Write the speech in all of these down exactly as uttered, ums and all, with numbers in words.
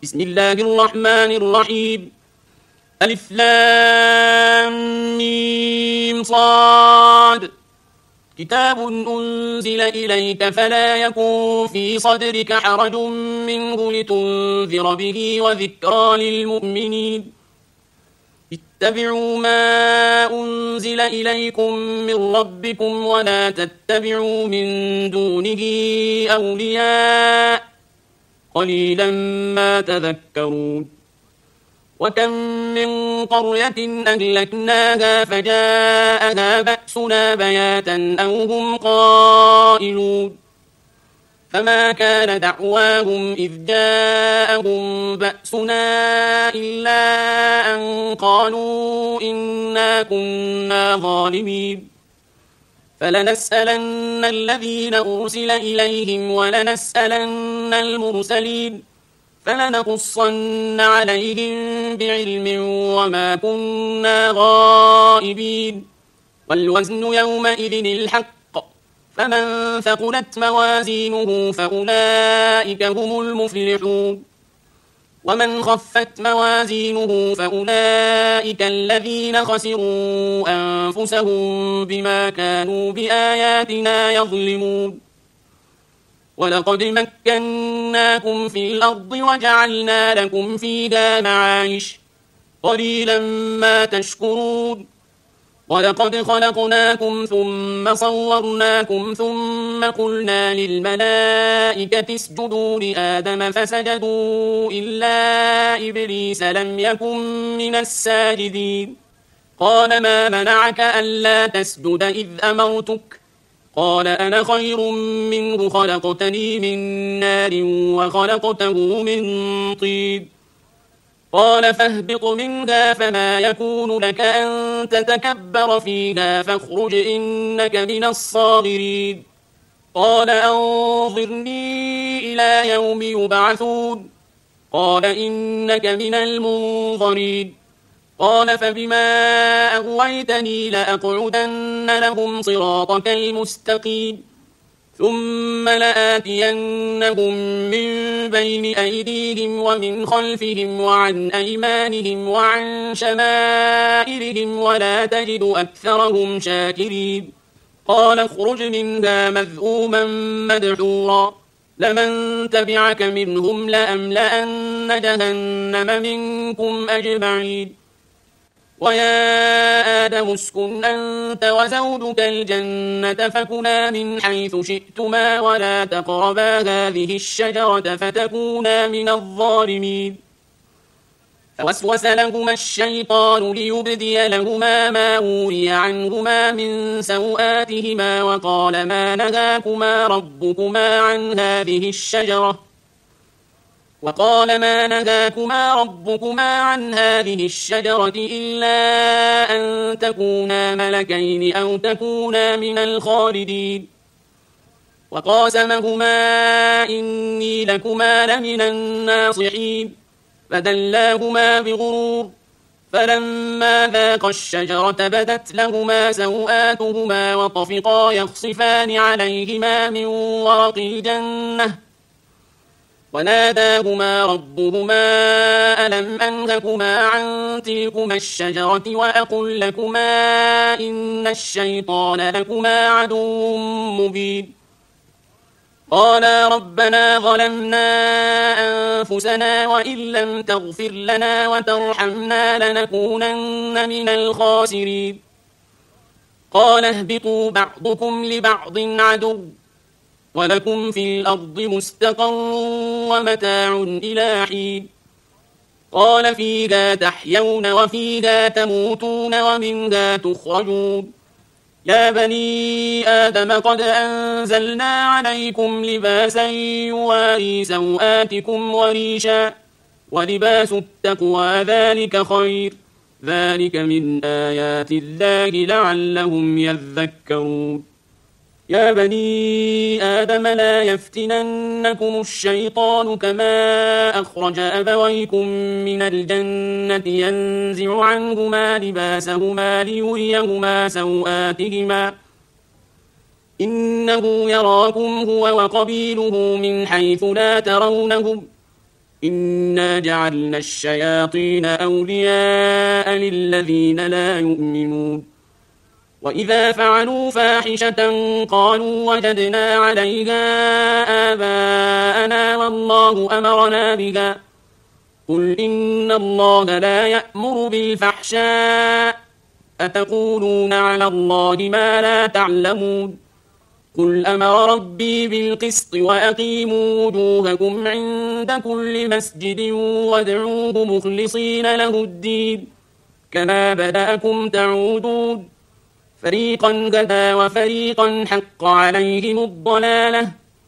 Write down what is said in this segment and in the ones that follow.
بسم الله الرحمن الرحيم ألف لام ميم صاد كتاب أنزل إليك فلا يكن في صدرك حرج منه لتنذر به وذكرى للمؤمنين اتبعوا ما أنزل إليكم من ربكم ولا تتبعوا من دونه أولياء قليلا ما تذكرون وكم من قرية أهلكناها فجاءها بأسنا بياتا أو هم قائلون فما كان دعواهم إذ جاءهم بأسنا إلا أن قالوا إنا كنا ظالمين فلنسألن الذين أرسل إليهم ولنسألن المرسلين فلنقصن عليهم بعلم وما كنا غائبين والوزن يومئذ الحق فمن ثقلت موازينه فأولئك هم المفلحون ومن خفت موازينه فأولئك الذين خسروا أنفسهم بما كانوا بآياتنا يظلمون ولقد مكناكم في الأرض وجعلنا لكم فيها معايش قليلا ما تشكرون ولقد خلقناكم ثم صورناكم ثم قلنا للملائكة اسجدوا لآدم فسجدوا إلا إبليس لم يكن من الساجدين قال ما منعك ألا تسجد إذ أمرتك قال أنا خير منه خلقتني من نار وخلقته من طين قال فاهبط منها فما يكون لك أن تتكبر فيها فاخرج إنك من الصاغرين قال أنظرني إلى يوم يبعثون قال إنك من المنظرين قال فبما أغويتني لأقعدن لهم صراطك المستقيم ثم لآتينهم من بين أيديهم ومن خلفهم وعن أيمانهم وعن شمائلهم ولا تجد أكثرهم شاكرين قال اخرج منها مذءوما مدحورا لمن تبعك منهم لأملأن جهنم منكم أجمعين ويا آدم اسكن أنت وزوجك الجنة فكلا من حيث شئتما ولا تقربا هذه الشجرة فتكونا من الظالمين فوسوس لهما الشيطان ليبدي لهما ما وري عنهما من سوآتهما وقال ما نهاكما ربكما عن هذه الشجرة وقال ما نهاكما ربكما عن هذه الشجرة إلا أن تكونا ملكين أو تكونا من الخالدين وقاسمهما إني لكما لمن الناصحين فدلاهما بغرور فلما ذاقا الشجرة بدت لهما سوآتهما وطفقا يخصفان عليهما من ورق الجنة وناداهما ربهما ألم أنهكما عن تلكما الشجرة وأقل لكما إن الشيطان لكما عدو مبين قالا ربنا ظلمنا أنفسنا وإن لم تغفر لنا وترحمنا لنكونن من الخاسرين قال اهبطوا بعضكم لبعض عدو ولكم في الأرض مستقر ومتاع إلى حين قال فيها تحيون وفيها تموتون ومنها تخرجون يا بني آدم قد أنزلنا عليكم لباسا يواري سوآتكم وريشا ولباس التقوى ذلك خير ذلك من آيات الله لعلهم يذكرون يا بني آدم لا يفتننكم الشيطان كما أخرج أبويكم من الجنة ينزع عنهما لباسهما ليريهما سوآتهما إنه يراكم هو وقبيله من حيث لا ترونهم إنا جعلنا الشياطين أولياء للذين لا يؤمنون وإذا فعلوا فاحشة قالوا وجدنا عليها آباءنا والله أمرنا بها قل إن الله لا يأمر بالفحشاء أتقولون على الله ما لا تعلمون قل أمر ربي بالقسط وأقيموا وجوهكم عند كل مسجد وادعوه مخلصين له الدين كما بدأكم تعودون فريقا هدى وفريقا حق عليهم الضلالة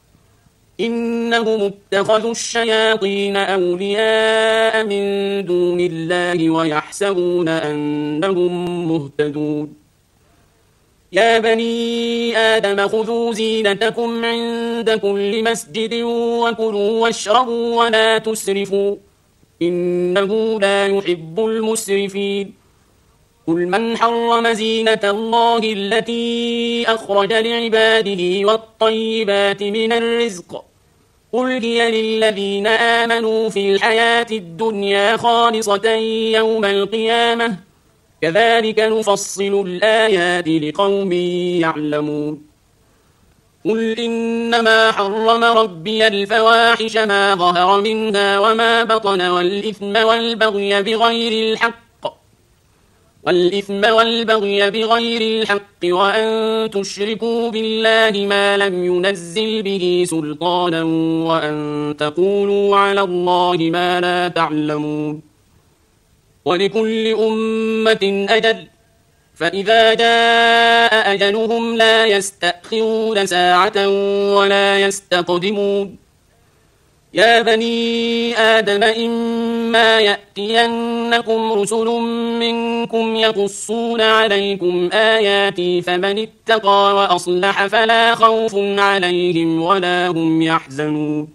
إنهم اتخذوا الشياطين أولياء من دون الله ويحسبون أنهم مهتدون يا بني آدم خذوا زينتكم عند كل مسجد وكلوا واشربوا ولا تسرفوا إنه لا يحب المسرفين قل من حرم زينة الله التي أخرج لعباده والطيبات من الرزق قل هي للذين آمنوا في الحياة الدنيا خالصة يوم القيامة كذلك نفصل الآيات لقوم يعلمون قل إنما حرم ربي الفواحش ما ظهر منها وما بطن والإثم والبغي بغير الحق والإثم والبغي بغير الحق وأن تشركوا بالله ما لم ينزل به سلطانا وأن تقولوا على الله ما لا تعلمون ولكل أمة أجل فإذا جاء أجلهم لا يستأخرون ساعة ولا يستقدمون يا بني آدم إما يأتينكم رسل منكم يقصون عليكم آياتي فمن اتقى وأصلح فلا خوف عليهم ولا هم يحزنون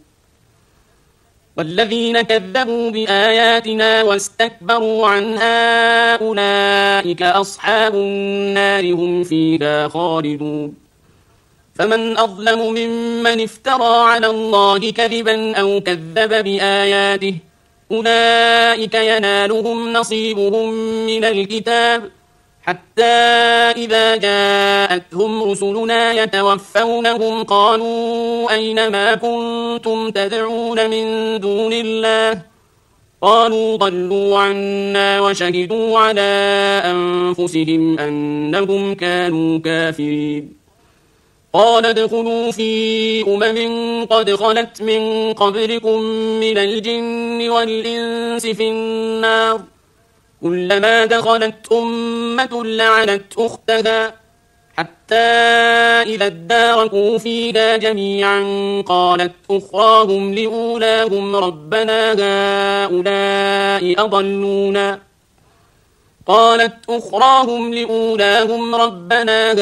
والذين كذبوا بآياتنا واستكبروا عنها أولئك أصحاب النار هم فيها خالدون فمن أظلم ممن افترى على الله كذبا أو كذب بآياته أولئك ينالهم نصيبهم من الكتاب حتى إذا جاءتهم رسلنا يتوفونهم قالوا أين ما كنتم تدعون من دون الله قالوا ضلوا عنا وشهدوا على أنفسهم أنهم كانوا كافرين قال ادخلوا في أمم قد خلت من قبلكم من الجن والإنس في النار كلما دخلت أمة لعنت أختها حتى إذا اداركوا فيها جميعا قالت أخراهم لأولاهم ربنا هؤلاء أضلونا قالت أخراهم لأولاهم ربنا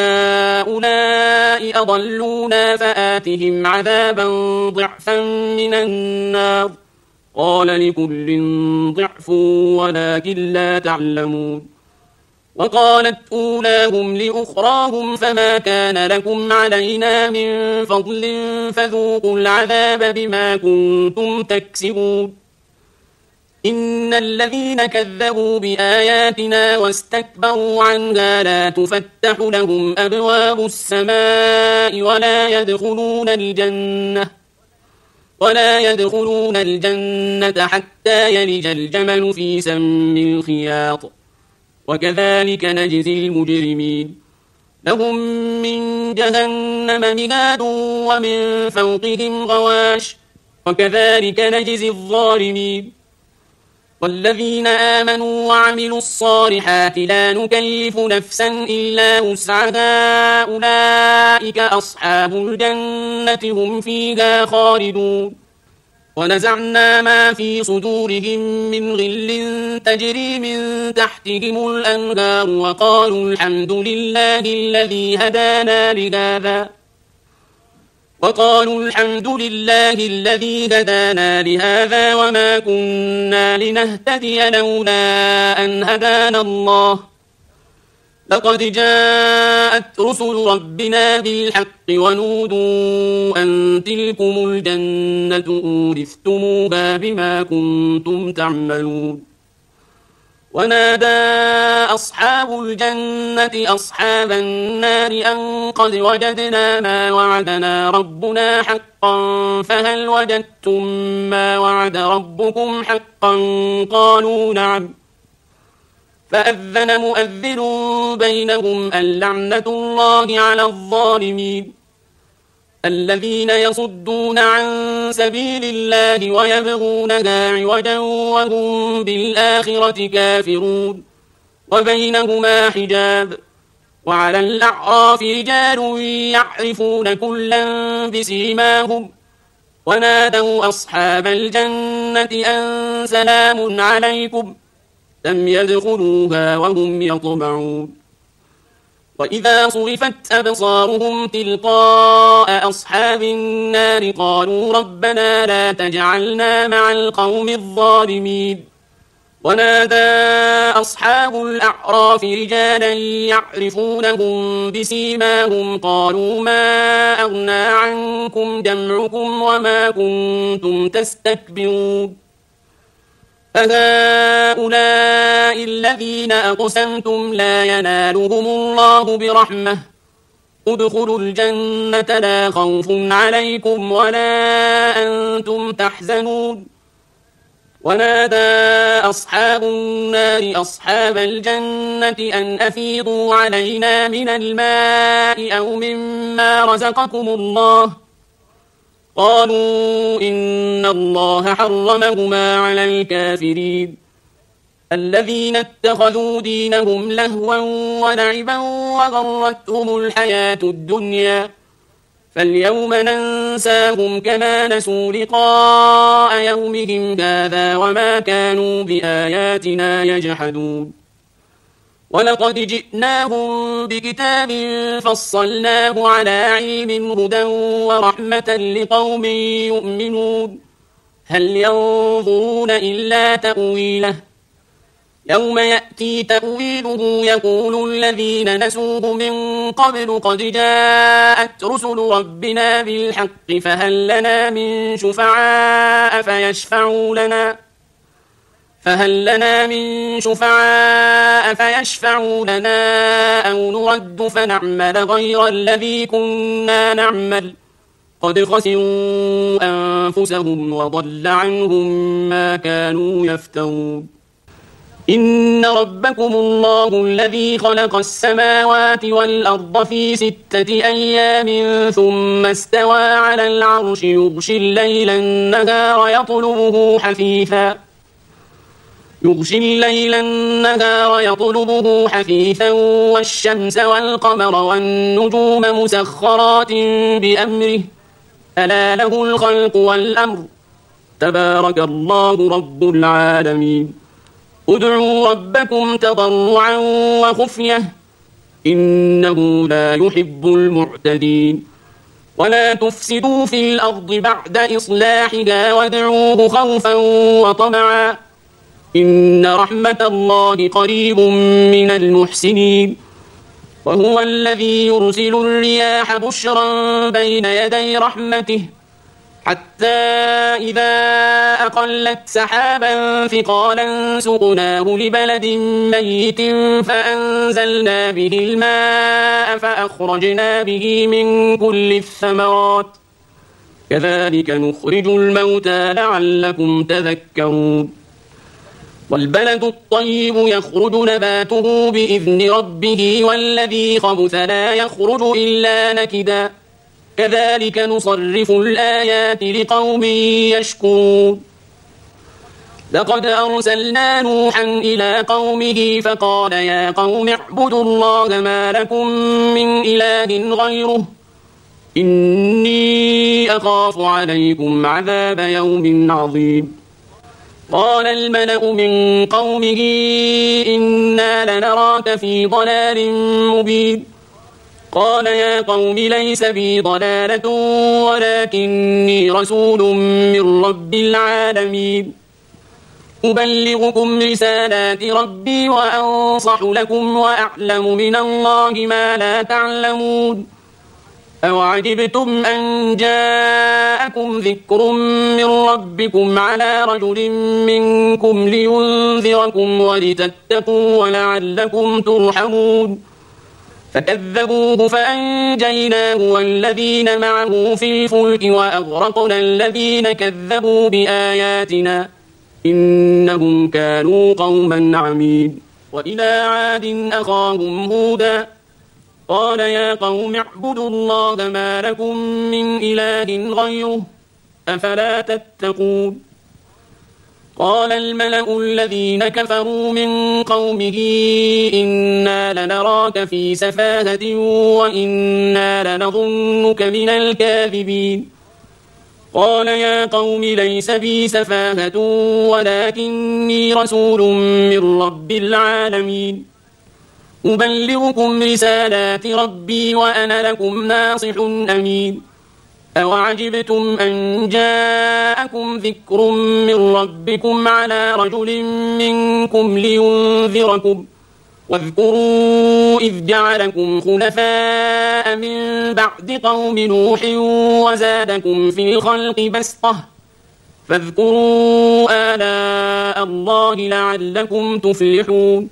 هؤلاء أضلونا فآتهم عذابا ضعفا من النار قال لكل ضعف ولكن لا تعلمون وقالت أولاهم لأخراهم فما كان لكم علينا من فضل فذوقوا العذاب بما كنتم تكسبون إن الذين كذبوا بآياتنا واستكبروا عنها لا تفتح لهم أبواب السماء ولا يدخلون الجنة ولا يدخلون الجنة حتى يلج الجمل في سم الخياط وكذلك نجزي المجرمين لهم من جهنم مهاد ومن فوقهم غواش وكذلك نجزي الظالمين والذين آمنوا وعملوا الصالحات لا نكلف نفسا إلا وسعها أولئك أصحاب الجنة هم فيها خالدون ونزعنا ما في صدورهم من غل تجري من تحتهم الأنهار وقالوا الحمد لله الذي هدانا لهذا وقالوا الحمد لله الذي هدانا لهذا وما كنا لنهتدي لولا أن هدانا الله لقد جاءت رسل ربنا بالحق ونودوا أن تلكم الجنة أورثتموها بما كنتم تعملون. ونادى أصحاب الجنة أصحاب النار أن قد وجدنا ما وعدنا ربنا حقا فهل وجدتم ما وعد ربكم حقا قالوا نعم. فأذن مؤذن بينهم اللعنة الله على الظالمين الذين يصدون عن سبيل الله ويبغونها عوجا وهم بالآخرة كافرون وبينهما حجاب. وعلى الأعراف رجال يعرفون كلا بسيماهم ونادوا أصحاب الجنة أن سلام عليكم لم يدخلوها وهم يطمعون. وإذا صرفت أبصارهم تلقاء أصحاب النار قالوا ربنا لا تجعلنا مع القوم الظالمين. ونادى أصحاب الأعراف رجالا يعرفونهم بسيماهم قالوا ما أغنى عنكم جمعكم وما كنتم تستكبرون فهؤلاء الذين أقسمتم لا ينالهم الله برحمة ادخلوا الجنة لا خوف عليكم ولا أنتم تحزنون. ونادى أصحاب النار أصحاب الجنة أن أفيضوا علينا من الماء أو مما رزقكم الله قالوا إن الله حرمهما على الكافرين الذين اتخذوا دينهم لهوا ولعبا وغرتهم الحياة الدنيا فاليوم ننساهم كما نسوا لقاء يومهم هذا وما كانوا بآياتنا يجحدون. ولقد جئناهم بكتاب فصلناه على علم هدى ورحمة لقوم يؤمنون هل ينظرون إلا تأويله يوم يأتي تأويله يقول الذين نسوه من قبل قد جاءت رسل ربنا بالحق فهل لنا من شفعاء فيشفعوا لنا فهل لنا من شفعاء فيشفعوا لنا أو نرد فنعمل غير الذي كنا نعمل قد خسروا أنفسهم وضل عنهم ما كانوا يفترون. إن ربكم الله الذي خلق السماوات والأرض في ستة أيام ثم استوى على العرش يغشي الليل النهار يطلبه حثيثا يغشي الليل النهار يطلبه حثيثا والشمس والقمر والنجوم مسخرات بأمره ألا له الخلق والأمر تبارك الله رب العالمين. ادعوا ربكم تضرعا وخفية إنه لا يحب المعتدين. ولا تفسدوا في الأرض بعد إصلاحها وادعوه خوفا وطمعا إن رحمة الله قريب من المحسنين. وهو الذي يرسل الرياح بشرا بين يدي رحمته حتى إذا أقلت سحابا ثقالا سقناه لبلد ميت فأنزلنا به الماء فأخرجنا به من كل الثمرات كذلك نخرج الموتى لعلكم تذكرون. والبلد الطيب يخرج نباته بإذن ربه والذي خبث لا يخرج إلا نكدا كذلك نصرف الآيات لقوم يشكرون. لقد أرسلنا نوحا إلى قومه فقال يا قوم اعبدوا الله ما لكم من إله غيره إني أخاف عليكم عذاب يوم عظيم. قال الملأ من قومه إنا لنراك في ضلال مبين قال يا قوم ليس بي ضلالة ولكني رسول من رب العالمين أبلغكم رسالات ربي وأنصح لكم وأعلم من الله ما لا تعلمون أوعجبتم أن جاءكم ذكر من ربكم على رجل منكم لينذركم ولتتقوا ولعلكم ترحمون فكذبوه فأنجيناه والذين معه في الفلك وأغرقنا الذين كذبوا بآياتنا إنهم كانوا قوما عمين وإلى عاد أخاهم هودا قال يا قوم اعبدوا الله ما لكم من إله غيره أفلا تتقون قال الملأ الذين كفروا من قومه إنا لنراك في سفاهة وإنا لنظنك من الكاذبين قال يا قوم ليس بي سفاهة ولكني رسول من رب العالمين أبلغكم رسالات ربي وأنا لكم ناصح أمين أوعجبتم أن جاءكم ذكر من ربكم على رجل منكم لينذركم واذكروا إذ جعلكم خلفاء من بعد قوم نوح وزادكم في الخلق بسطة فاذكروا آلاء الله لعلكم تفلحون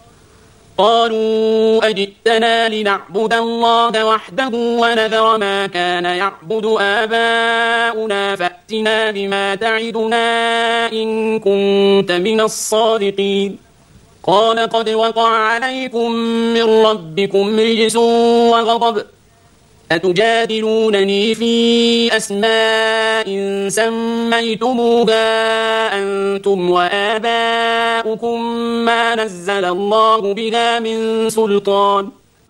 قالوا أجئتنا لنعبد الله وحده ونذر ما كان يعبد آباؤنا فأتنا بما تعدنا إن كنت من الصادقين قال قد وقع عليكم من ربكم رجس وغضب أتجادلونني في أسماء سميتموها أنتم وآباؤكم ما نزل الله بها من سلطان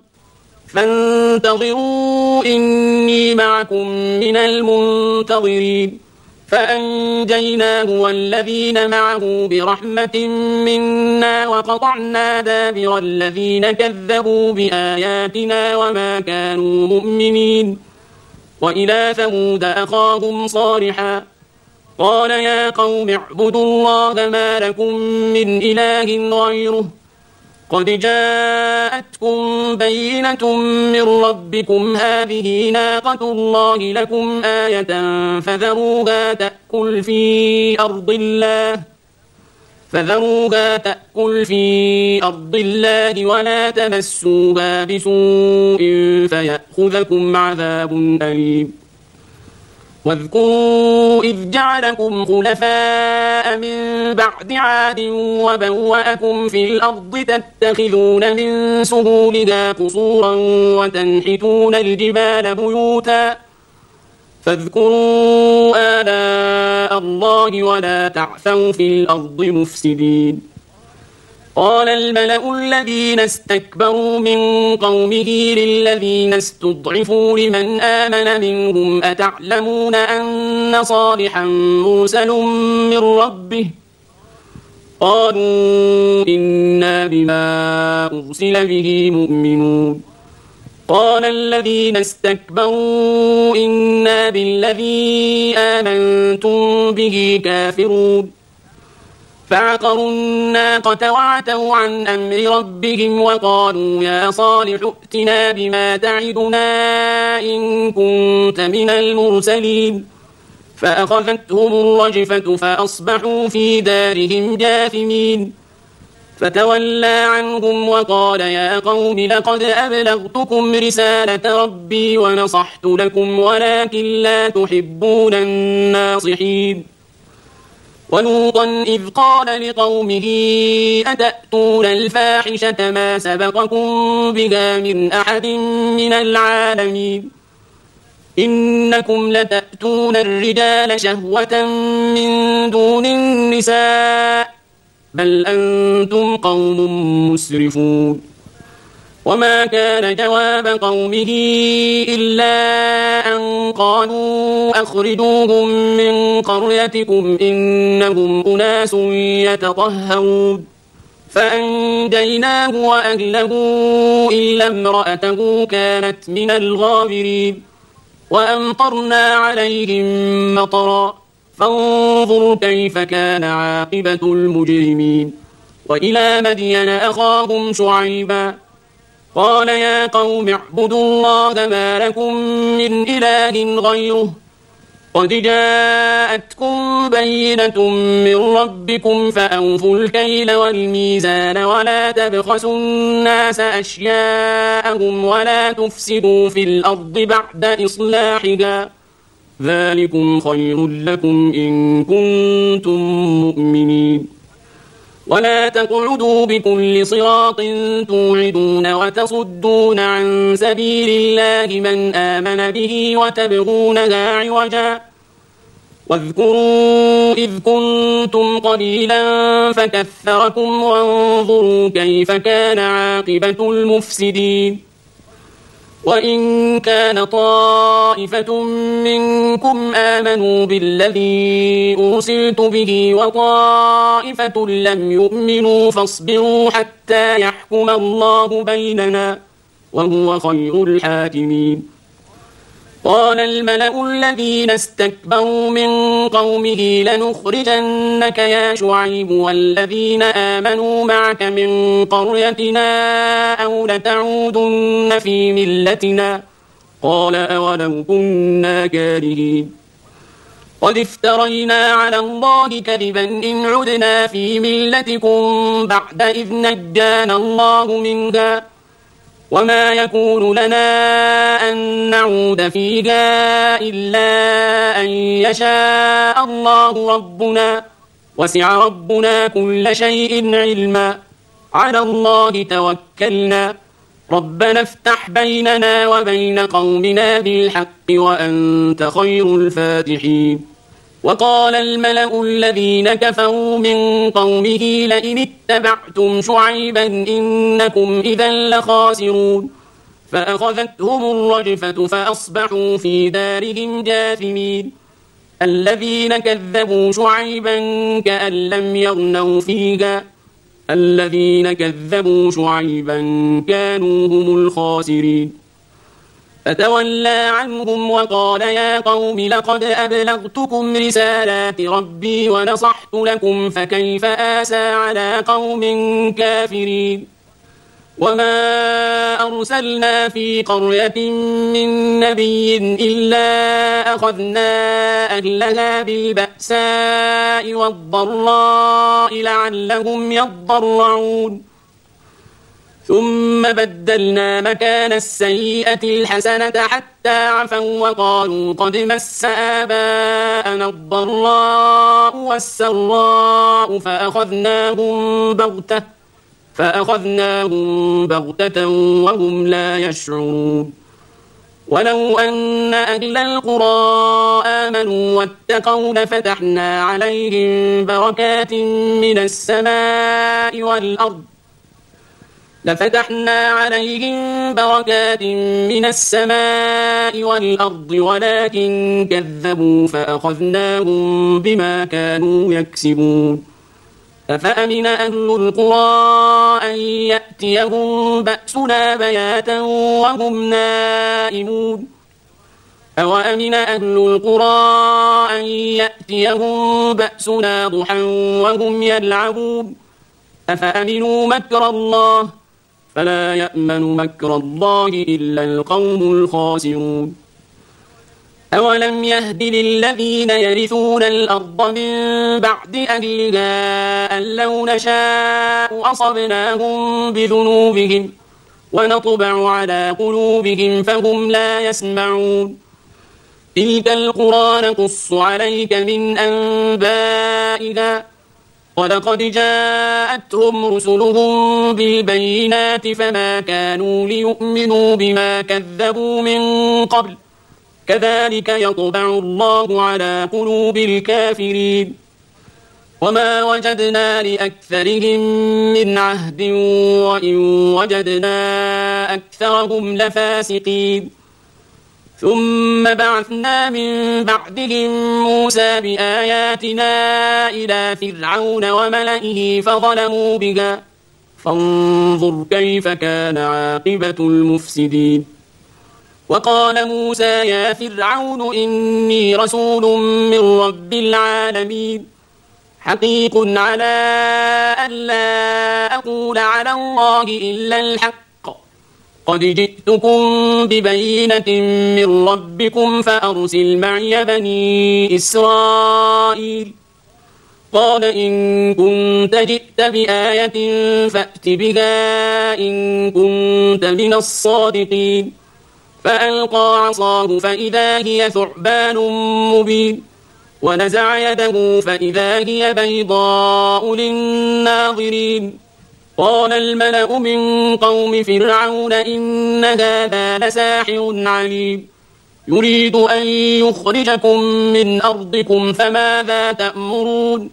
فانتظروا إني معكم من المنتظرين فأنجيناه والذين معه برحمة منا وقطعنا دابر الذين كذبوا بآياتنا وما كانوا مؤمنين وإلى ثمود أخاهم صالحا قال يا قوم اعبدوا الله ما لكم من إله غيره قد جاءتكم بينة من ربكم هذه ناقة الله لكم آية فذروها تأكل في أرض الله فذروها تأكل في أرض الله ولا تمسوها بسوء فيأخذكم عذاب أليم واذكروا إذ جعلكم خلفاء من بعد عاد وبوأكم في الأرض تتخذون من سهولها قصورا وتنحتون الجبال بيوتا فاذكروا آلاء الله ولا تعثوا في الأرض مفسدين قال الملأ الذين استكبروا من قومه للذين استضعفوا لمن آمن منهم أتعلمون أن صالحا مرسل من ربه قالوا إنا بما أرسل به مؤمنون قال الذين استكبروا إنا بالذي آمنتم به كافرون فعقروا الناقة وعتوا عن أمر ربهم وقالوا يا صالح ائتنا بما تعدنا إن كنت من المرسلين فأخذتهم الرجفة فأصبحوا في دارهم جاثمين فتولى عنهم وقال يا قوم لقد أبلغتكم رسالة ربي ونصحت لكم ولكن لا تحبون الناصحين ولوطا إذ قال لقومه أتأتون الفاحشة ما سبقكم بها من أحد من العالمين إنكم لتأتون الرجال شهوة من دون النساء بل أنتم قوم مسرفون وما كان جواب قومه إلا أن قالوا أخرجوهم من قريتكم إنهم أناس يتطهرون فأنجيناه وأهله إلا امرأته كانت من الغابرين وأمطرنا عليهم مطرا فانظر كيف كان عاقبة المجرمين. وإلى مدين أخاهم شعيبا قال يا قوم اعبدوا الله ما لكم من إله غيره قد جاءتكم بينة من ربكم فأوفوا الكيل والميزان ولا تبخسوا الناس أشياءهم ولا تفسدوا في الأرض بعد إصلاحها ذلكم خير لكم إن كنتم مؤمنين. ولا تقعدوا بكل صراط توعدون وتصدون عن سبيل الله من آمن به وتبغونها عوجا واذكروا إذ كنتم قليلا فكثركم وانظروا كيف كان عاقبة المفسدين. وإن كان طائفة منكم آمنوا بالذي أرسلت به وطائفة لم يؤمنوا فاصبروا حتى يحكم الله بيننا وهو خير الحاكمين. قال الملأ الذين استكبروا من قومه لنخرجنك يا شعيب والذين آمنوا معك من قريتنا أو لتعودن في ملتنا قال أولو كنا كارهين. قد افترينا على الله كذبا إن عدنا في ملتكم بعد إذ نجانا الله منها وما يكون لنا أن نعود فيها إلا أن يشاء الله ربنا وسع ربنا كل شيء علما على الله توكلنا ربنا افتح بيننا وبين قومنا بالحق وأنت خير الفاتحين. وقال الملأ الذين كفروا من قومه لئن اتبعتم شعيبا إنكم إذا لخاسرون فأخذتهم الرجفة فأصبحوا في دارهم جاثمين. الذين كذبوا شعيبا كأن لم يغنوا فيها الذين كذبوا شعيبا كانوا هم الخاسرين. فتولى عنهم وقال يا قوم لقد أبلغتكم رسالات ربي ونصحت لكم فكيف آسى على قوم كافرين. وما أرسلنا في قرية من نبي إلا أخذنا أهلها بالبأساء والضراء لعلهم يضرعون ثم بدلنا مكان السيئة الحسنة حتى عفوا وقالوا قد مس آباءنا الضراء والسراء فأخذناهم بغتة فأخذناهم بغتة وهم لا يشعرون. ولو أن أهل القرى آمنوا واتقوا لفتحنا عليهم بركات من السماء والأرض لفتحنا عليهم بركات من السماء والأرض ولكن كذبوا فأخذناهم بما كانوا يكسبون. أفأمن أهل القرى أن يأتيهم بأسنا بياتا وهم نائمون أوأمن أهل القرى أن يأتيهم بأسنا ضحى وهم يلعبون أفأمنوا مكر الله فلا يأمن مكر الله إلا القوم الخاسرون. أولم يهد للذين يرثون الأرض من بعد أهلها أن لو نشاء أصبناهم بذنوبهم ونطبع على قلوبهم فهم لا يسمعون. تلك القرى نقص عليك من أنبائها ولقد جاءتهم رسلهم بالبينات فما كانوا ليؤمنوا بما كذبوا من قبل كذلك يطبع الله على قلوب الكافرين. وما وجدنا لأكثرهم من عهد وإن وجدنا أكثرهم لفاسقين. ثم بعثنا من بعدهم موسى بآياتنا إلى فرعون وملئه فظلموا بها فانظر كيف كان عاقبة المفسدين. وقال موسى يا فرعون إني رسول من رب العالمين حقيق على أن لا أقول على الله إلا الحق قد جئتكم ببينة من ربكم فأرسل معي بني إسرائيل قال إن كنت جئت بآية فأت بها إن كنت من الصادقين فألقى عصاه فإذا هي ثعبان مبين ونزع يده فإذا هي بيضاء للناظرين قال الملأ من قوم فرعون إن هذا لساحر عليم يريد أن يخرجكم من أرضكم فماذا تأمرون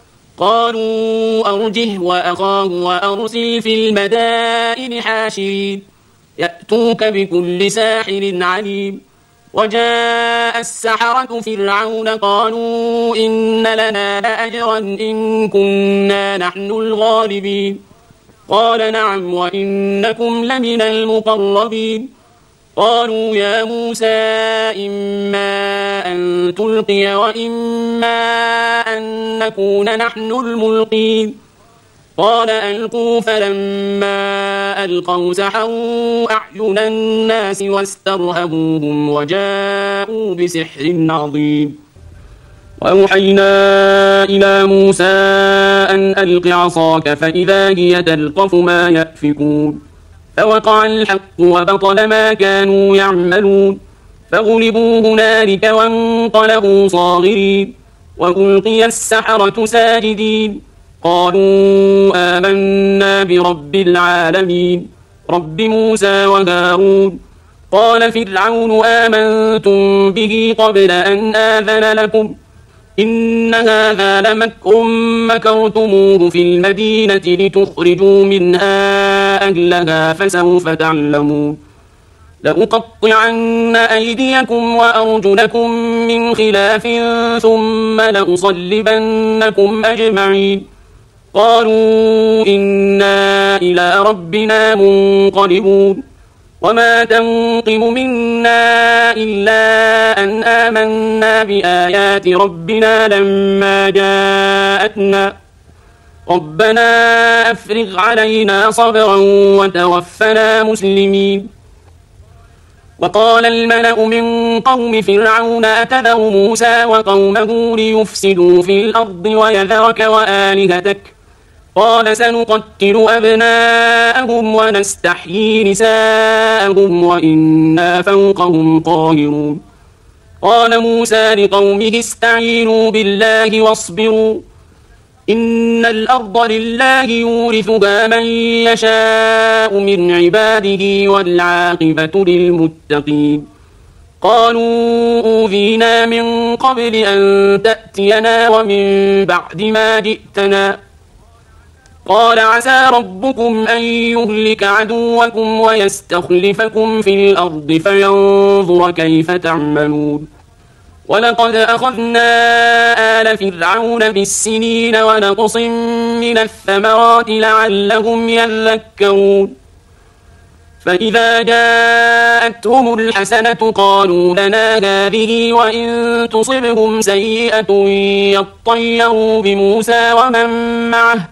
قالوا أرجه وأخاه وأرسل في المدائن حاشرين يأتوك بكل ساحر عليم وجاء السحرة فرعون قالوا إن لنا لأجرا إن كنا نحن الغالبين قال نعم وإنكم لمن المقربين قالوا يا موسى إما أن تلقي وإما أن نكون نحن الملقين قال ألقوا فلما ألقوا سحروا أعين الناس واسترهبوهم وجاءوا بسحر عظيم وأوحينا إلى موسى أن ألق عصاك فإذا هي تلقف ما يأفكون فوقع الحق وبطل ما كانوا يعملون فغلبوا هنالك وانقلبوا صاغرين وألقي السحرة ساجدين قالوا آمنا برب العالمين رب موسى وهارون قال فرعون آمنتم به قبل أن آذن لكم إن هذا لمكر مكرتموه في المدينة لتخرجوا منها أهلها فسوف تعلمون لأقطعن أيديكم وأرجلكم من خلاف ثم لأصلبنكم أجمعين قالوا إنا إلى ربنا منقلبون وما تنقم منا إلا أن آمنا بآيات ربنا لما جاءتنا ربنا أفرغ علينا صبرا وتوفنا مسلمين وقال الملأ من قوم فرعون أتذر موسى وقومه ليفسدوا في الأرض ويذرك وآلهتك قال سنقتل أبناءهم ونستحيي نساءهم وإنا فوقهم قاهرون قال موسى لقومه استعينوا بالله واصبروا إن الأرض لله يورثها من يشاء من عباده والعاقبة للمتقين قالوا أوذينا من قبل أن تأتينا ومن بعد ما جئتنا قال عسى ربكم أن يهلك عدوكم ويستخلفكم في الأرض فينظر كيف تعملون ولقد أخذنا آل فرعون بالسنين ونقص من الثمرات لعلهم يذكرون فإذا جاءتهم الحسنة قالوا لنا هذه وإن تصبهم سيئة يطيروا بموسى ومن معه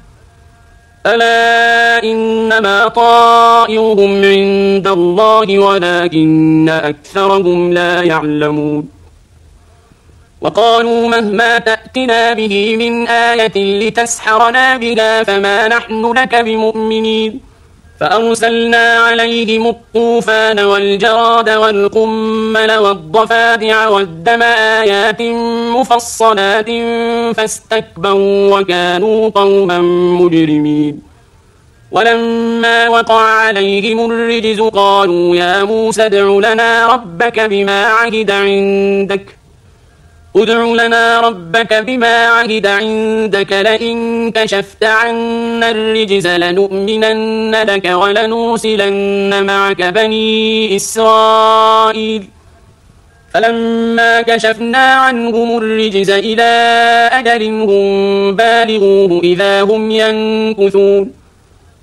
ألا إنما طائرهم عند الله ولكن أكثرهم لا يعلمون وقالوا مهما تأتنا به من آية لتسحرنا بها فما نحن لك بمؤمنين فأرسلنا عليهم الطوفان والجراد والقمل والضفادع والدم آيات مفصلات فاستكبروا وكانوا قوما مجرمين ولما وقع عليهم الرجز قالوا يا موسى ادع لنا ربك بما عهد عندك ادع لنا ربك بما عهد عندك لئن كشفت عنا الرجز لنؤمنن لك ولنرسلن معك بني إسرائيل فلما كشفنا عنهم الرجز إلى أجل هم بالغوه إذا هم ينكثون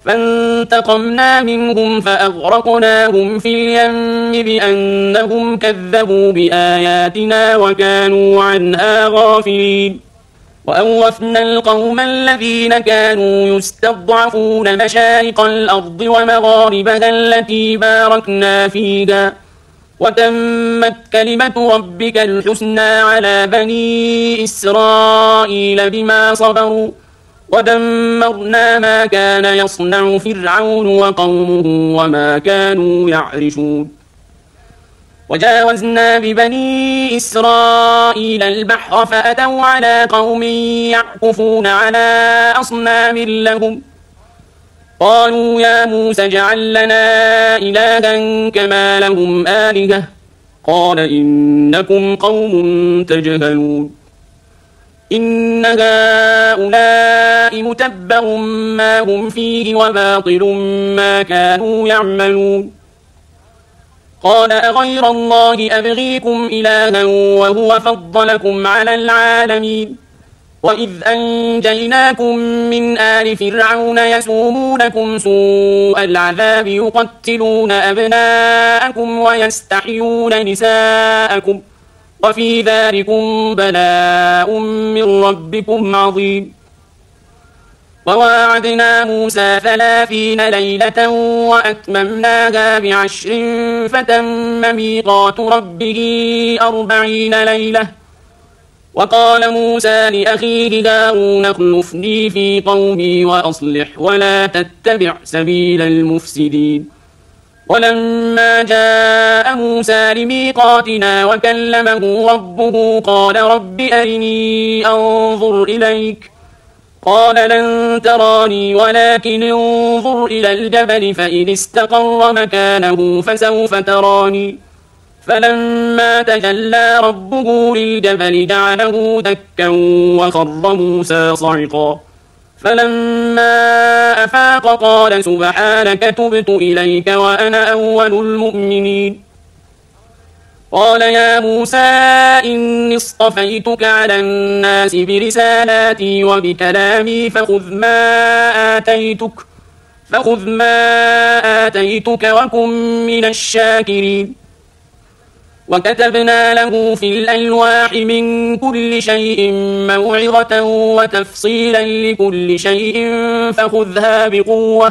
فانتقمنا منهم فأغرقناهم في اليم بأنهم كذبوا بآياتنا وكانوا عنها غافلين وأورثنا القوم الذين كانوا يستضعفون مشارق الأرض ومغاربها التي باركنا فيها وتمت كلمة ربك الحسنى على بني إسرائيل بما صبروا ودمرنا ما كان يصنع فرعون وقومه وما كانوا يعرشون وجاوزنا ببني إسرائيل البحر فأتوا على قوم يعكفون على أصنام لهم قالوا يا موسى اجعل لنا إلها كما لهم آلهة قال إنكم قوم تجهلون إن هؤلاء متبر ما هم فيه وباطل ما كانوا يعملون قال أغير الله أبغيكم إلها وهو فضلكم على العالمين وإذ أنجيناكم من آل فرعون يسومونكم سوء العذاب يقتلون أبناءكم ويستحيون نساءكم وفي ذلكم بلاء من ربكم عظيم وواعدنا موسى ثلاثين ليلة وأتممناها بعشر فتم ميقات ربه أربعين ليلة وقال موسى لأخيه هارون اخلفني في قومي وأصلح ولا تتبع سبيل المفسدين ولما جاء موسى لميقاتنا وكلمه ربه قال رب أرني أنظر إليك قال لن تراني ولكن انظر إلى الجبل فإن استقر مكانه فسوف تراني فلما تجلى ربه للجبل جعله دكا وخر موسى صعقا فلما أفاق قال سبحانك تبت إليك وأنا أول المؤمنين قال يا موسى إني اصطفيتك على الناس برسالاتي وبكلامي فخذ ما آتيتك فخذ ما آتيتك وكن من الشاكرين وكتبنا له في الألواح من كل شيء موعظة وتفصيلا لكل شيء فخذها بقوة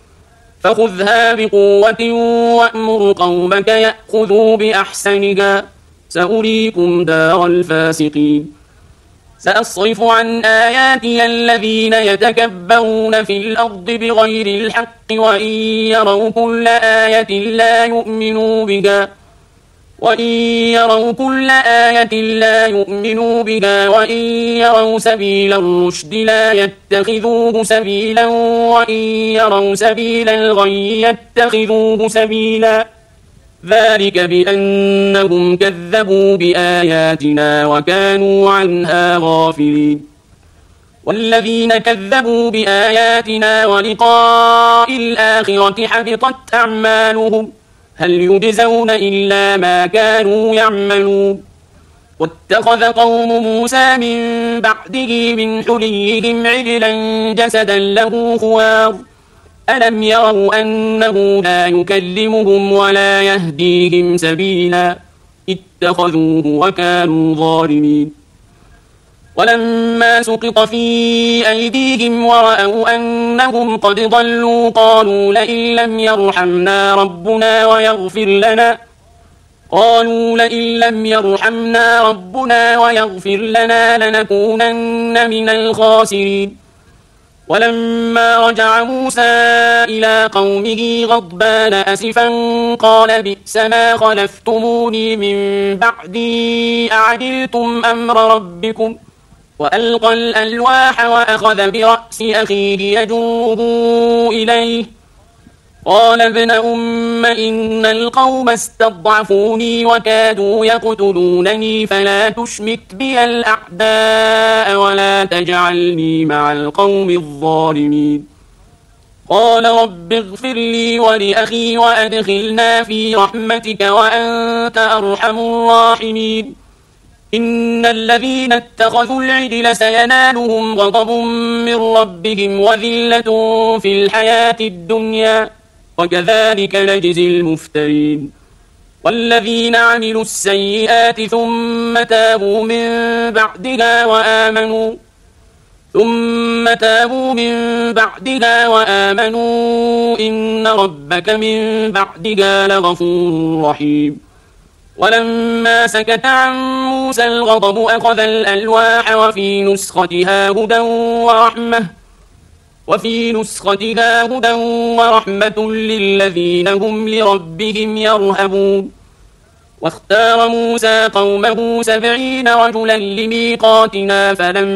فخذها بقوة وأمر قومك يأخذوا بأحسنها سأريكم دار الفاسقين سأصرف عن آياتي الذين يتكبرون في الأرض بغير الحق وإن يروا كل آية لا يؤمنوا بها وإن يروا كل آية لا يؤمنوا بها وإن يروا سبيل الرشد لا يتخذوه سبيلا وإن يروا سبيل الغي يتخذوه سبيلا ذلك بأنهم كذبوا بآياتنا وكانوا عنها غافلين والذين كذبوا بآياتنا ولقاء الآخرة حبطت أعمالهم هل يجزون إلا ما كانوا يعملون واتخذ قوم موسى من بعده من حليهم عجلا جسدا له خوار ألم يروا أنه لا يكلمهم ولا يهديهم سبيلا اتخذوه وكانوا ظالمين ولما سقط في أيديهم ورأوا أنهم قد ضلوا قالوا لئن لم يرحمنا ربنا ويغفر لنا قالوا لئن لم يرحمنا ربنا ويغفر لنا لنكونن من الخاسرين ولما رجع موسى إلى قومه غضبان أسفا قال بئس ما خلفتموني من بعدي أعجلتم أمر ربكم وألقى الألواح وأخذ برأس أخيه يجره إليه قال ابن أم إن القوم استضعفوني وكادوا يقتلونني فلا تشمت بي الأعداء ولا تجعلني مع القوم الظالمين قال رب اغفر لي ولأخي وأدخلنا في رحمتك وأنت أرحم الراحمين إن الذين اتخذوا العجل سينالهم غضب من ربهم وذلة في الحياة الدنيا وكذلك نجزي المفترين والذين عملوا السيئات ثم تابوا من بعدها وآمنوا ثم تابوا من بعدها وآمنوا إن ربك من بعدها لغفور رحيم ولما سكت عن موسى الغضب أخذ الألواح وفي نسختها هدى ورحمة وفي نسختها هدى ورحمة للذين هم لربهم يرهبون واختار موسى قومه سبعين رجلا لميقاتنا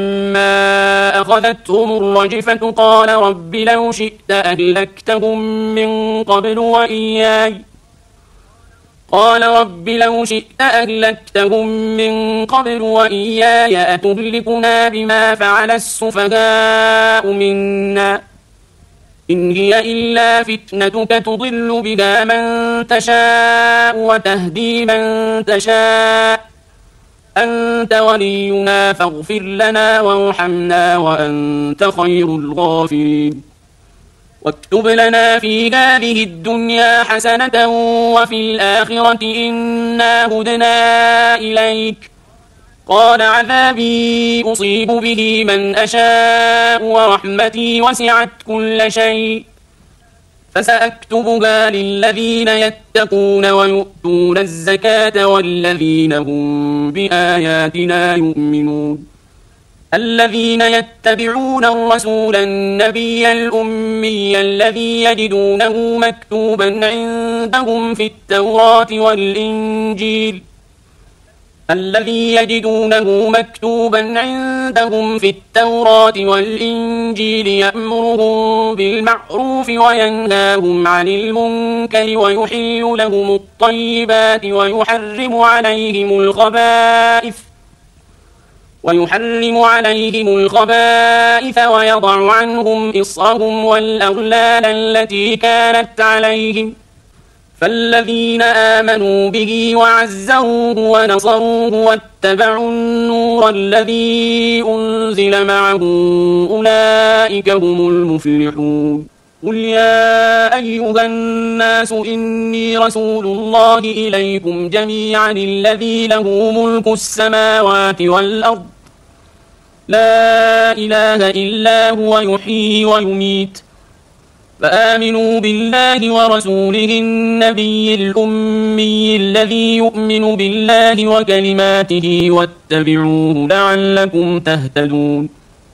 فلما أخذتهم الرجفة قال رب لو شئت أهلكتهم من قبل وإياي قال رب لو شئت أهلكتهم من قبل وإياي أتهلكنا بما فعل السفهاء منا إن هي إلا فتنتك تضل بها من تشاء وتهدي من تشاء أنت ولينا فاغفر لنا وارحمنا وأنت خير الغافرين واكتب لنا في هذه الدنيا حسنة وفي الآخرة إنا هدنا إليك قال عذابي أصيب به من أشاء ورحمتي وسعت كل شيء فسأكتبها للذين يتقون ويؤتون الزكاة والذين هم بآياتنا يؤمنون الذين يتبعون الرسول النبي الأمي الذي يجدونه مكتوبا عندهم في التوراة والإنجيل الذي يجدونه مكتوبا عندهم في التوراة والإنجيل يأمرهم بالمعروف وينهاهم عن المنكر ويحل لهم الطيبات ويحرم عليهم الخبائث ويحرم عليهم الخبائث ويضع عنهم إصرهم والأغلال التي كانت عليهم فالذين آمنوا به وعزروه ونصروه واتبعوا النور الذي أنزل معه أولئك هم المفلحون قل يا أيها الناس إني رسول الله إليكم جميعا الذي له ملك السماوات والأرض لا إله إلا هو يحيي ويميت فآمنوا بالله ورسوله النبي الأمي الذي يؤمن بالله وكلماته واتبعوه لعلكم تهتدون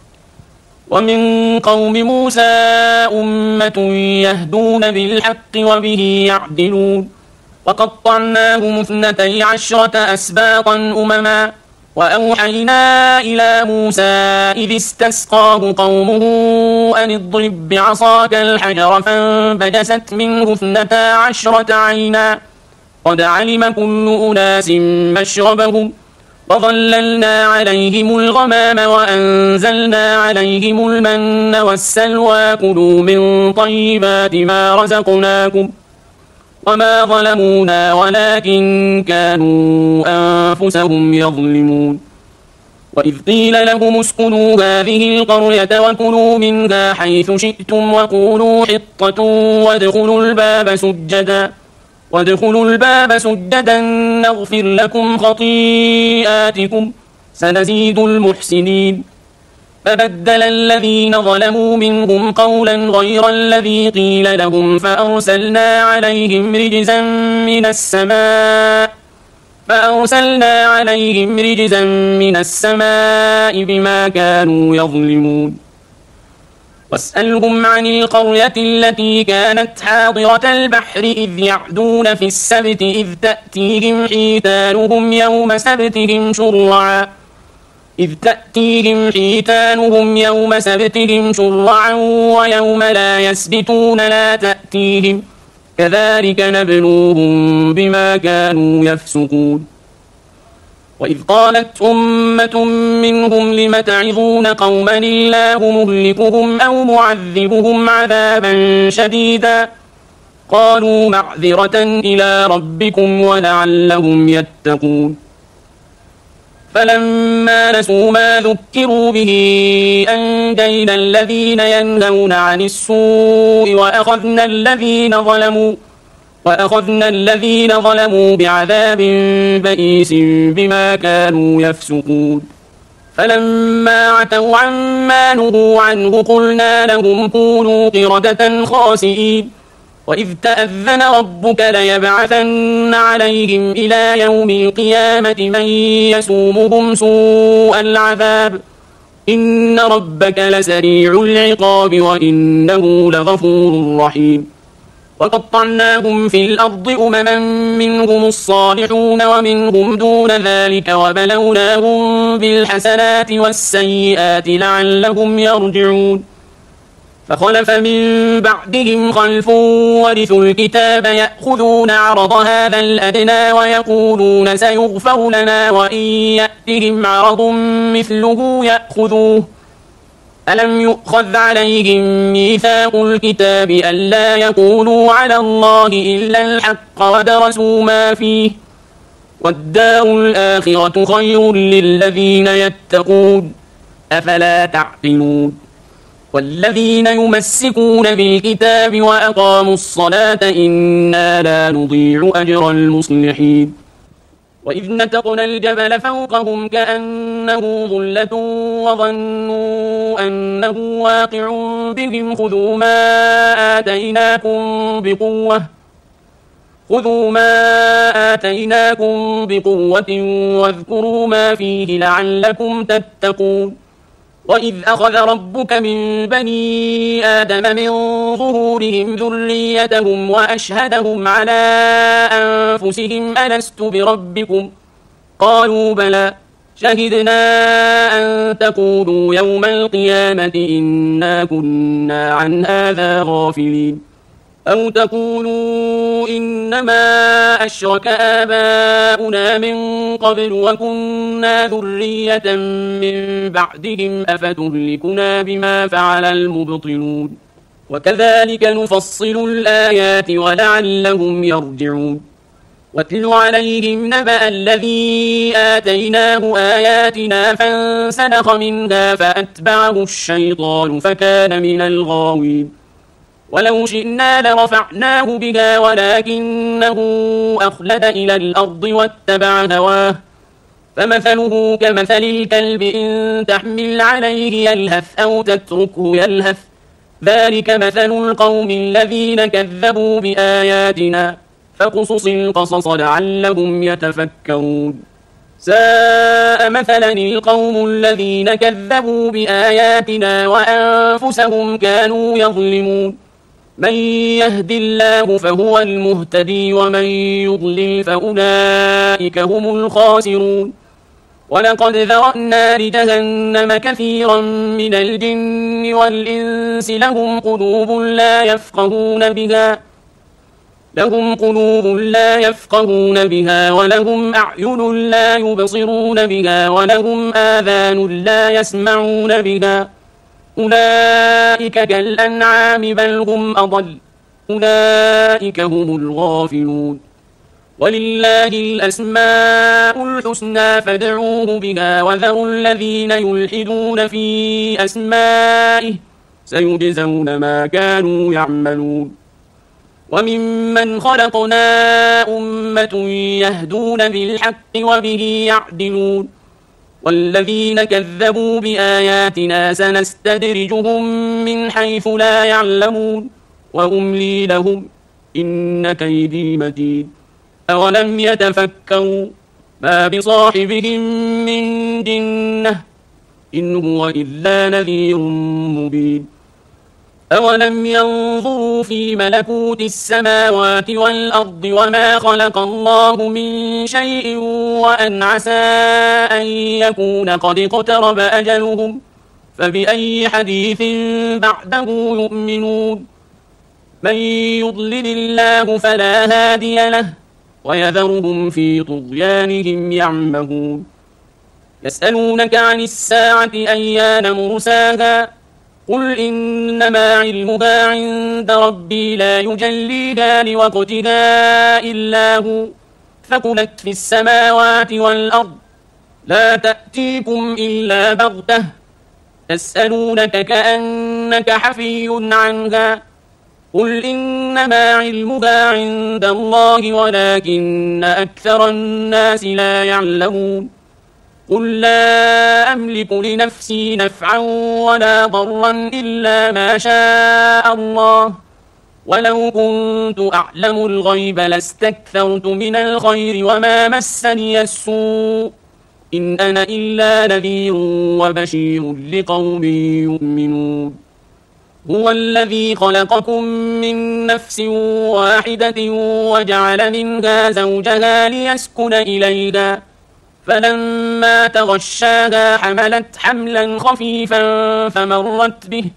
ومن قوم موسى أمة يهدون بالحق وبه يعدلون وقطعناهم اثنتي عشرة أسباطا أمما وأوحينا إلى موسى إذ استسقاه قومه أن اضرب بعصاك الحجر فانبجست منه اثنتا عشرة عينا قد علم كل أناس مشربهم وظللنا عليهم الغمام وأنزلنا عليهم المن والسلوى كلوا من طيبات ما رزقناكم وما ظلمونا ولكن كانوا أنفسهم يظلمون وإذ قيل لهم اسكنوا هذه القرية وكلوا منها حيث شئتم وقولوا حطة وادخلوا الباب سجدا وادخلوا الباب سجدا نغفر لكم خطيئاتكم سنزيد المحسنين فبدل الذين ظلموا منهم قولا غير الذي قيل لهم فأرسلنا عليهم رجزا من السماء فأرسلنا عليهم رجزا من السماء بما كانوا يظلمون واسألهم عن القرية التي كانت حاضرة البحر إذ يعدون في السبت إذ تأتيهم حيتانهم يوم سبتهم شرعا إذ تأتيهم حيتانهم يوم سبتهم شرعا ويوم لا يسبتون لا تأتيهم كذلك نبلوهم بما كانوا يفسقون وإذ قالت أمة منهم لم تعظون قوما الله مهلكهم أو معذبهم عذابا شديدا قالوا معذرة إلى ربكم ولعلهم يتقون فلما نسوا ما ذكروا به أنجينا الذين ينهون عن السوء وأخذنا الذين ظلموا وأخذنا الذين ظلموا بعذاب بئيس بما كانوا يفسقون فلما عتوا عما نهوا عنه قلنا لهم كونوا قردة خاسئين وإذ تأذن ربك ليبعثن عليهم إلى يوم القيامة من يسومهم سوء العذاب إن ربك لسريع العقاب وإنه لغفور رحيم وقطعناهم في الأرض أمما منهم الصالحون ومنهم دون ذلك وبلوناهم بالحسنات والسيئات لعلهم يرجعون فخلف من بعدهم خلف ورثوا الكتاب يأخذون عرض هذا الأدنى ويقولون سيغفر لنا وإن يأتهم عرض مثله يأخذوه ألم يؤخذ عليهم ميثاق الكتاب ألا يقولوا على الله إلا الحق ودرسوا ما فيه والدار الآخرة خير للذين يتقون أفلا تعقلون والذين يمسكون بالكتاب وأقاموا الصلاة إنا لا نضيع أجر المصلحين وإذ نتقنا الجبل فوقهم كأنه ظلة وظنوا أنه واقع بهم خذوا ما آتيناكم بقوة خذوا ما آتيناكم بقوة واذكروا ما فيه لعلكم تتقون وإذ أخذ ربك من بني آدم من ظهورهم ذريتهم وأشهدهم على أنفسهم ألست بربكم قالوا بلى شهدنا أن تقولوا يوم القيامة إنا كنا عن هذا غافلين أو تقولوا إنما أشرك آباؤنا من قبل وكنا ذرية من بعدهم أفتهلكنا بما فعل المبطلون وكذلك نفصل الآيات ولعلهم يرجعون واتل عليهم نبأ الذي آتيناه آياتنا فانسلخ منها فأتبعه الشيطان فكان من الغاوين ولو شئنا لرفعناه بها ولكنه أخلد إلى الأرض واتبع هواه فمثله كمثل الكلب إن تحمل عليه يلهث أو تتركه يلهث ذلك مثل القوم الذين كذبوا بآياتنا فقصص القصص لعلهم يتفكرون ساء مثلا القوم الذين كذبوا بآياتنا وأنفسهم كانوا يظلمون من يهد الله فهو المهتدي ومن يضلل فأولئك هم الخاسرون ولقد ذرأنا لجهنم كثيرا من الجن والإنس لهم قلوب لا يفقهون بها لهم قلوب لا يفقهون بها ولهم أعين لا يبصرون بها ولهم آذان لا يسمعون بها أولئك كالأنعام بل هم أضل أولئك هم الغافلون ولله الأسماء الحسنى فادعوه بها وذروا الذين يلحدون في أسمائه سيجزون ما كانوا يعملون وممن خلقنا أمة يهدون بالحق وبه يعدلون والذين كذبوا بآياتنا سنستدرجهم من حيث لا يعلمون وأملي لهم إن كيدي متين أولم يتفكروا ما بصاحبهم من جنة إن هو إلا نذير مبين أولم ينظروا في ملكوت السماوات والأرض وما خلق الله من شيء وأن عسى أن يكون قد اقترب أجلهم فبأي حديث بعده يؤمنون من يضلل الله فلا هادي له ويذرهم في طغيانهم يعمهون يسألونك عن الساعة أيان مرساها قل إنما علمها عند ربي لا يجليها لوقتها إلا هو ثقلت في السماوات والأرض لا تأتيكم إلا بغتة تسألونك كأنك حفي عنها قل إنما علمها عند الله ولكن أكثر الناس لا يعلمون قل لا أملك لنفسي نفعا ولا ضرا إلا ما شاء الله ولو كنت أعلم الغيب لاستكثرت من الخير وما مسني السوء إن أنا إلا نذير وبشير لقوم يؤمنون هو الذي خلقكم من نفس واحدة وجعل منها زوجها ليسكن إليها فلما تغشاها حملت حملا خفيفا فمرت به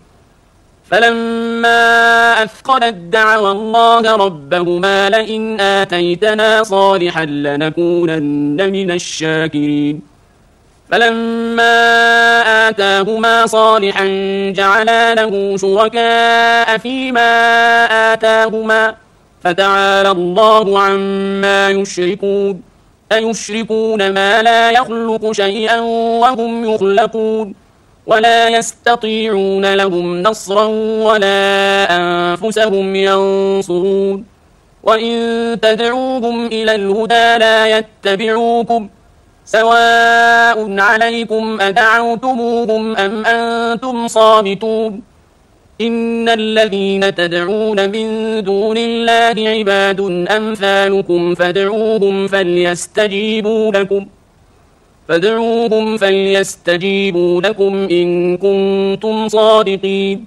فلما أثقلت دعوا الله ربهما لئن آتيتنا صالحا لنكونن من الشاكرين فلما آتاهما صالحا جعلا له شركاء فيما آتاهما فتعالى الله عما يشركون أيشركون ما لا يخلق شيئا وهم يخلقون ولا يستطيعون لهم نصرا ولا أنفسهم ينصرون وإن تدعوهم إلى الهدى لا يتبعوكم سواء عليكم أدعوتموهم أم أنتم صامتون إن الذين تدعون من دون الله عباد أمثالكم فادعوهم فليستجيبوا لكم فادعوهم فليستجيبوا لكم إن كنتم صادقين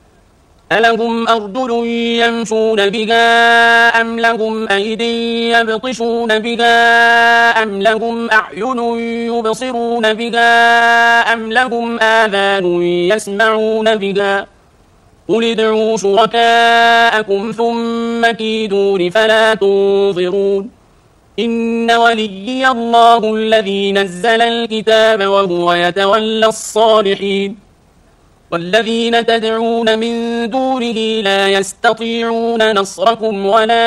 ألهم أرجل يمشون بها أم لهم أيدي يبطشون بها أم لهم أعين يبصرون بها أم لهم آذان يسمعون بها قل ادعوا شركاءكم ثم كيدون فلا تنظرون إن وليي الله الذي نزل الكتاب وهو يتولى الصالحين والذين تدعون من دونه لا يستطيعون نصركم ولا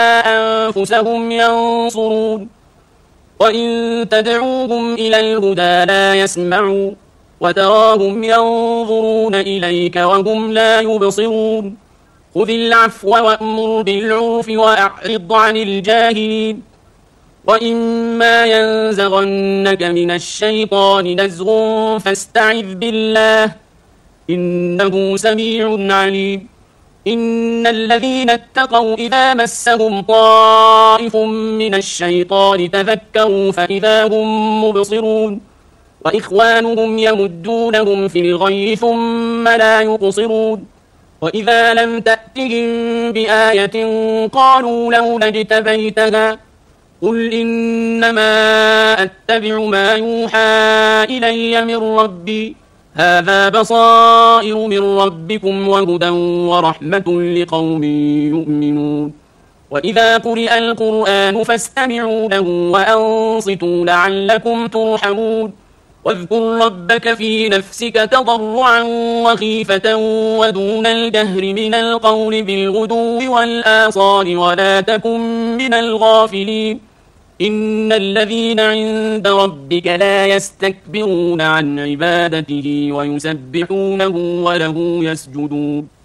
أنفسهم ينصرون وإن تدعوهم إلى الهدى لا يسمعوا وتراهم ينظرون إليك وهم لا يبصرون خذ العفو وأمر بالعرف وأعرض عن الجاهلين وإما ينزغنك من الشيطان نزغ فاستعذ بالله إنه سميع عليم إن الذين اتقوا إذا مسهم طائف من الشيطان تذكروا فإذا هم مبصرون وإخوانهم يمدونهم في الغي ثم لا يقصرون وإذا لم تأتهم بآية قالوا لولا اجتبيتها قل إنما أتبع ما يوحى إلي من ربي هذا بصائر من ربكم وهدى ورحمة لقوم يؤمنون وإذا قرئ القرآن فاستمعوا له وأنصتوا لعلكم ترحمون واذكر ربك في نفسك تضرعا وخيفة ودون الجهر من القول بالغدو والآصال ولا تكن من الغافلين إن الذين عند ربك لا يستكبرون عن عبادته ويسبحونه وله يسجدون